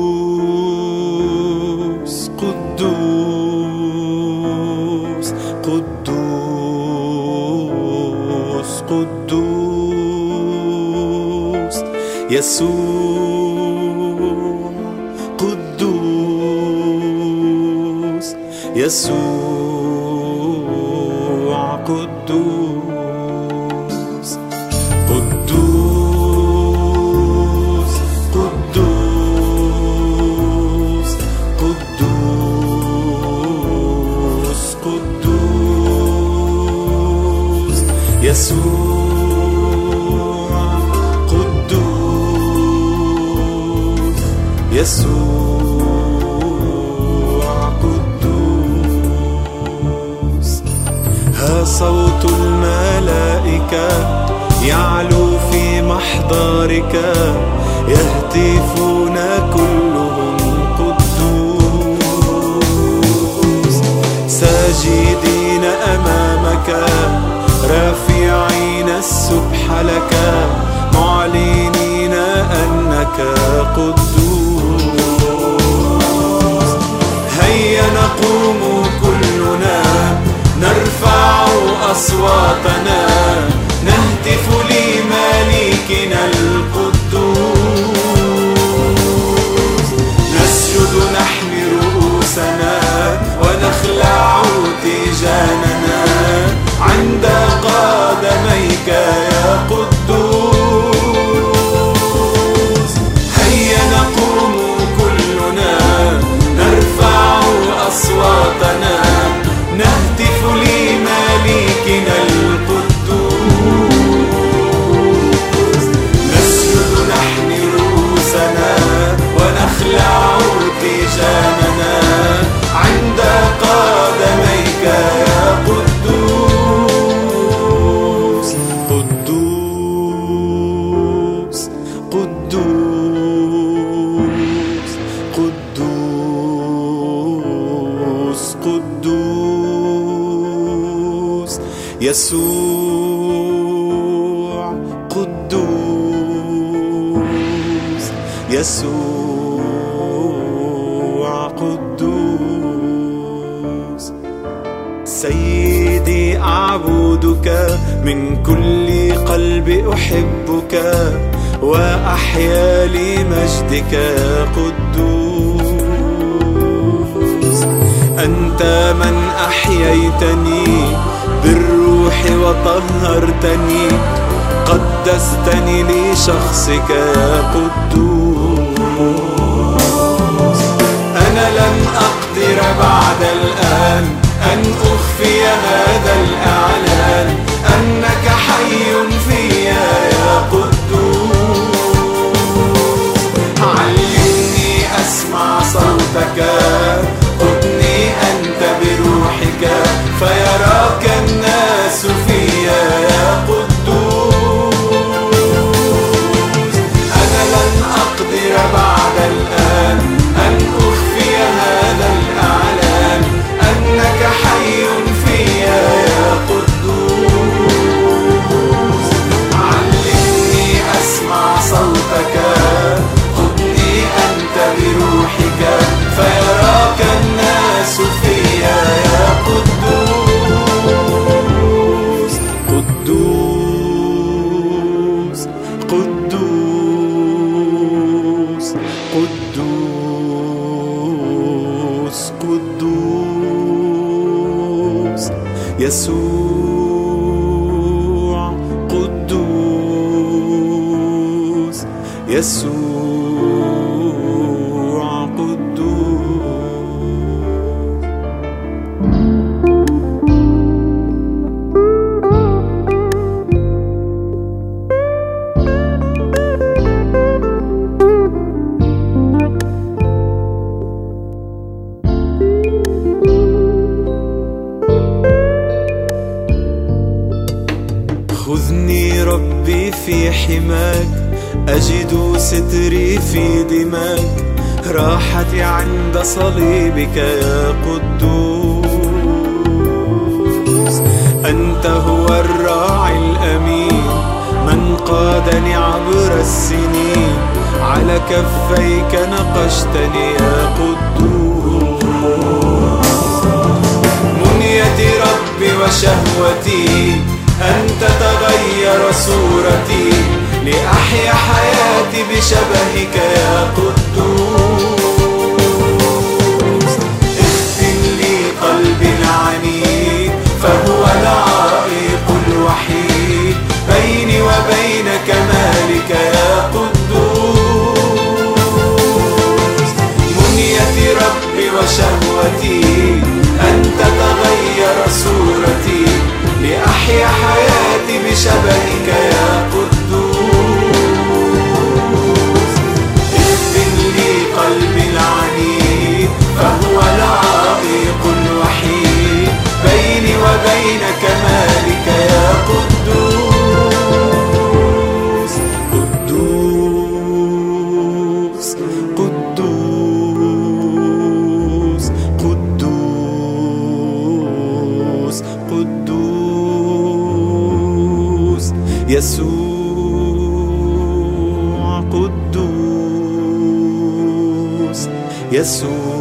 قدوس قدوس قدوس قدوس يسوع قدوس يسوع قدوس قدوس قدوس قدوس قدوس يسوع قدوس يسوع قدوس ها صوت الملائكة يعلو في محضرك يهتفون كلهم قدوس ساجدين أمامك رافعين السبح لك معلنين أنك قدوس هيا نقوم كلنا نرفع أصواتنا نهتف لملكنا القدوس نسجد نحمي رؤوسنا ونخلع تيجاننا عند قدميك يا قدوس هيا نقوم كلنا نرفع أصواتنا نهتف لملكنا القدوس نسجد نحمي رؤوسنا ونخلع تيجاننا عند قدميك يا قدوس قدوس قدوس قدوس قدوس يسوع قدوس يسوع قدوس سيدي أعبدك من كل قلب أحبك وأحيا لمجدك يا قدوس أنت من أحييتني بالروح وطهرتني قدستني لشخصك يا قدوس أنا لن أقدر بعد الآن أن أخفي هذا الإعلان أنك حي فيا يا قدوس علمني أسمع صوتك قدني أنت بروحك فيراك الناس فيا يا قدوس أنا لن أقدر بعد الآن أن أخفي هذا الإعلان أنك حي فيا يا قدوس علمني أسمع صوتك خذني أنت بروحك فيراك الناس فيا يا قدوس قدوس قدوس قدوس قدوس يسوع قدوس يسوع قدوس خذني ربي في حماك أجد ستري في دماك راحتي عند صليبك يا قدوس أنت هو الراعي الأمين من قادني عبر السنين على كفيك نقشتني يا قدوس. منيتي ربي وشهوتي أن تتغير صورتي لأحيا حياتي بشبهك يا قدوس. اختم لي قلبي العنيد فهو العائق الوحيد بيني وبين كمالك يا قدوس. منيتي ربي وشهوتي أن تتغير صورتي لأحيا حياتي بشبهك يا قدوس. اغفر لي قلبي العنيد فهو العائق الوحيد بيني وبين كمالك يا قدوس. قدوس قدوس قدوس قدوس يسوع. قدوس يسوع.